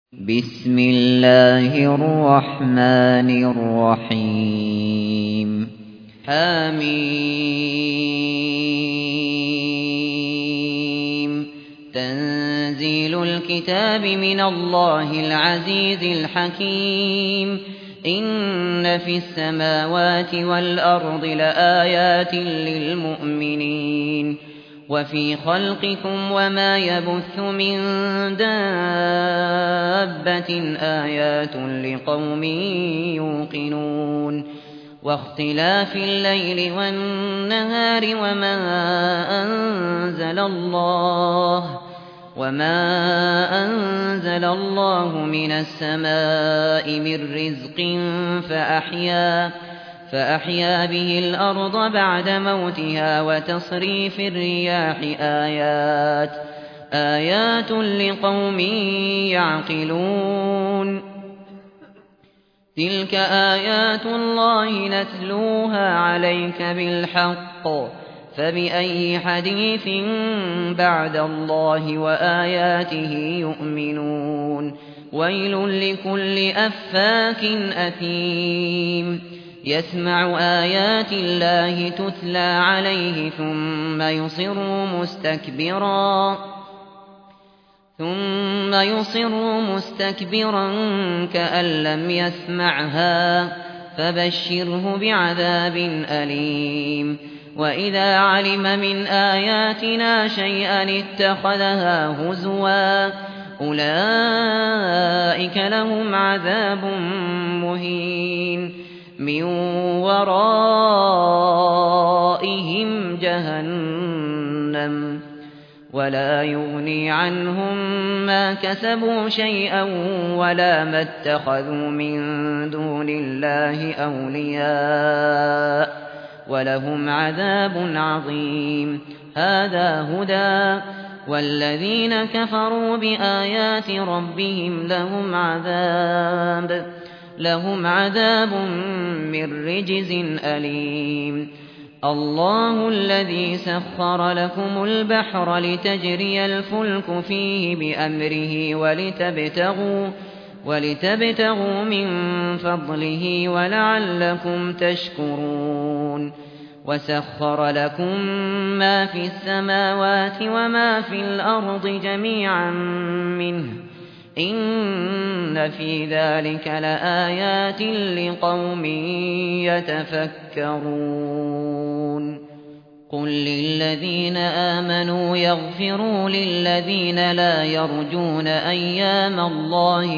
بسم الله الرحمن الرحيم حميم تنزيل الكتاب من الله العزيز الحكيم إن في السماوات والأرض لآيات للمؤمنين وفي خلقكم وما يبث من دابة آيات لقوم يوقنون واختلاف الليل والنهار وما أنزل الله من السماء من رزق فأحيا به الأرض بعد موتها وتصريف الرياح آيات لقوم يعقلون تلك آيات الله نتلوها عليك بالحق فبأي حديث بعد الله وآياته يؤمنون ويل لكل أفاك أثيم يسمع آيات الله تتلى عليه ثم يصر مستكبرا كأن لم يسمعها فبشره بعذاب أليم وإذا علم من آياتنا شيئا اتخذها هزوا أولئك لهم عذاب مهين من ورائهم جهنم ولا يغني عنهم ما كسبوا شيئا ولا ما اتخذوا من دون الله أولياء ولهم عذاب عظيم هذا هدى والذين كفروا بآيات ربهم لهم عذاب من رجز أليم الله الذي سخر لكم البحر لتجري الفلك فيه بأمره ولتبتغوا من فضله ولعلكم تشكرون وسخر لكم ما في السماوات وما في الأرض جميعا منه إن في ذلك لآيات لقوم يتفكرون قل للذين آمنوا يغفروا للذين لا يرجون أيام الله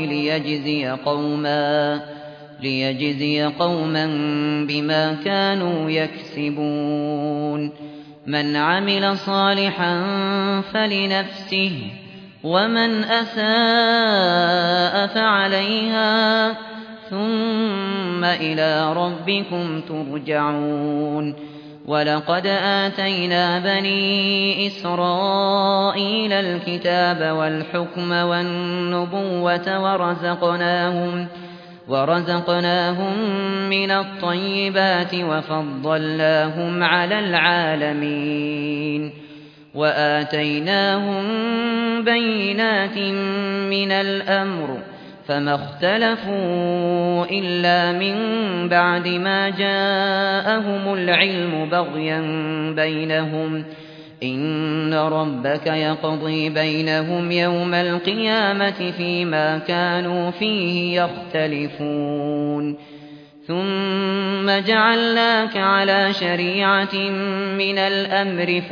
ليجزي قوما بما كانوا يكسبون من عمل صالحا فلنفسه ومن أساء فعليها ثم إلى ربكم ترجعون ولقد آتينا بني إسرائيل الكتاب والحكم والنبوة ورزقناهم من الطيبات وفضلناهم على العالمين وآتيناهم بينات من الأمر فما اختلفوا إلا من بعد ما جاءهم العلم بغيا بينهم إن ربك يقضي بينهم يوم القيامة فيما كانوا فيه يختلفون ثم جعلناك على شريعة من الأمر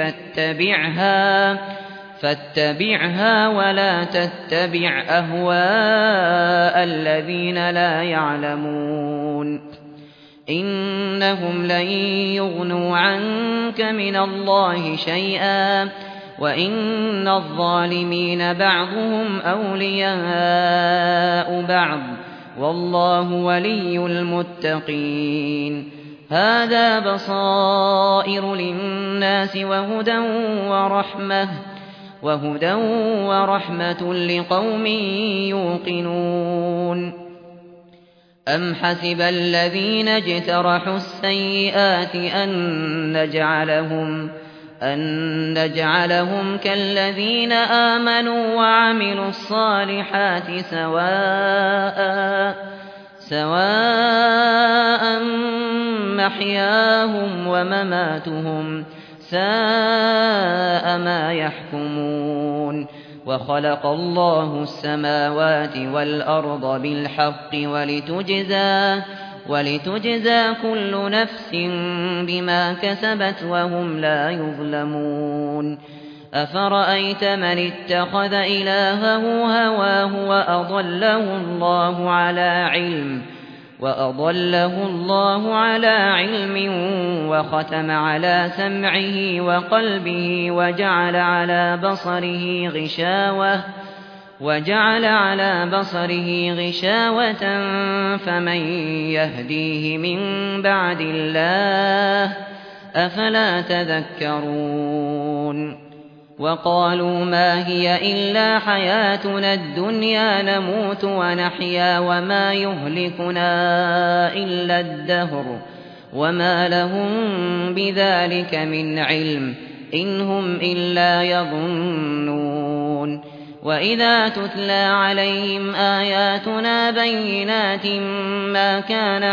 فاتبعها ولا تتبع أهواء الذين لا يعلمون إنهم لن يغنوا عنك من الله شيئا وإن الظالمين بعضهم أولياء بعض والله ولي المتقين هذا بصائر للناس وهدى ورحمة لقوم يوقنون أم حسب الذين اجترحوا السيئات أن نجعلهم كالذين آمنوا وعملوا الصالحات سواء محياهم ومماتهم ساء ما يحكمون وخلق الله السماوات والأرض بالحق ولتجزى كل نفس بما كسبت وهم لا يظلمون أفرأيت من اتخذ إلهه هواه وأضله الله على علم وختم على سمعه وقلبه وجعل على بصره غشاوة فمن يهديه من بعد الله أفلا تذكرون وقالوا ما هي إلا حياتنا الدنيا نموت ونحيا وما يهلكنا إلا الدهر وما لهم بذلك من علم إن هم إلا يظنون وإذا تتلى عليهم آياتنا بينات ما كان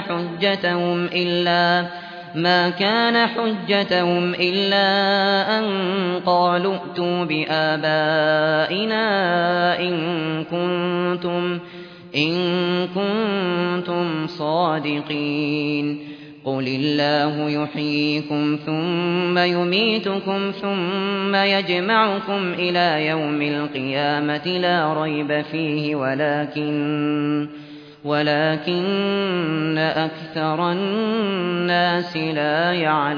حجتهم إلا أن قالوا ائتوا بآبائنا إن كنتم صادقين قل الله يحييكم ثم يميتكم ثم يجمعكم إلى يوم القيامة لا ريب فيه ولكن أكثر الناس لا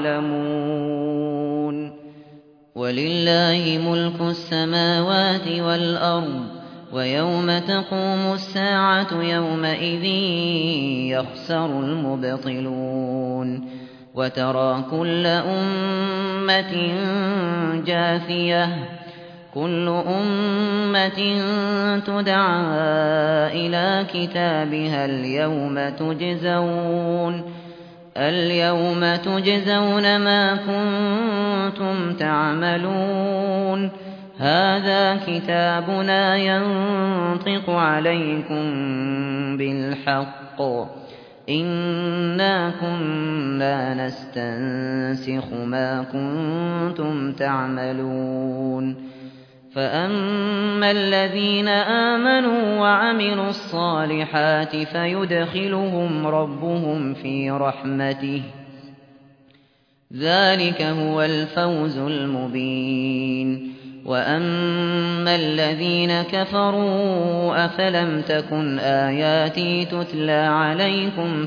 يعلمون ولله ملك السماوات والأرض ويوم تقوم الساعة يومئذ يخسر المبطلون وترى كل أمة جاثية كل أمة تدعى إلى كتابها اليوم تجزون ما كنتم تعملون هذا كتابنا ينطق عليكم بالحق إنا كنا نستنسخ ما كنتم تعملون فأما الذين آمنوا وعملوا الصالحات فيدخلهم ربهم في رحمته ذلك هو الفوز المبين وأما الذين كفروا أفلم تكن آياتي تتلى عليكم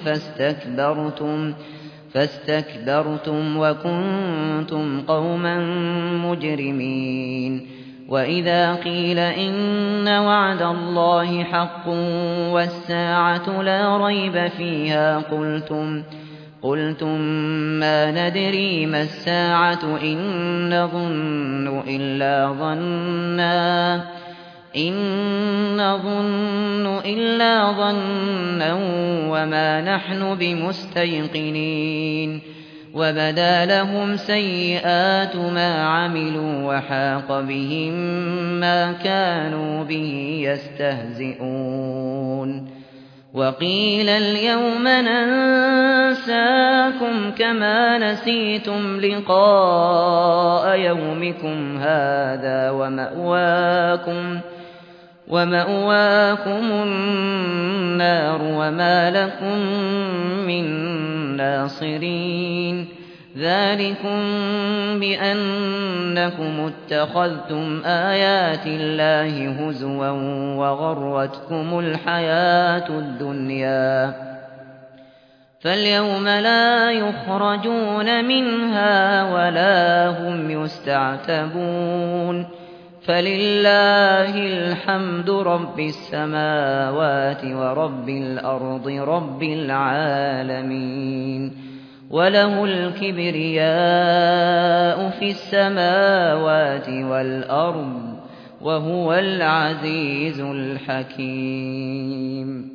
فاستكبرتم وكنتم قوما مجرمين وإذا قيل إن وعد الله حق والساعة لا ريب فيها قلتم ما ندري ما الساعة إن نظن إلا ظنا وما نحن بمستيقنين وبدا لهم سيئات ما عملوا وحاق بهم ما كانوا به يستهزئون وقيل اليوم ننساكم كما نسيتم لقاء يومكم هذا ومأواكم النار وما لكم من ناصرين ذلكم بأنكم اتخذتم آيات الله هزوا وغرتكم الحياة الدنيا فاليوم لا يخرجون منها ولا هم يستعتبون فلله الحمد رب السماوات ورب الأرض رب العالمين وله الكبرياء في السماوات والأرض وهو العزيز الحكيم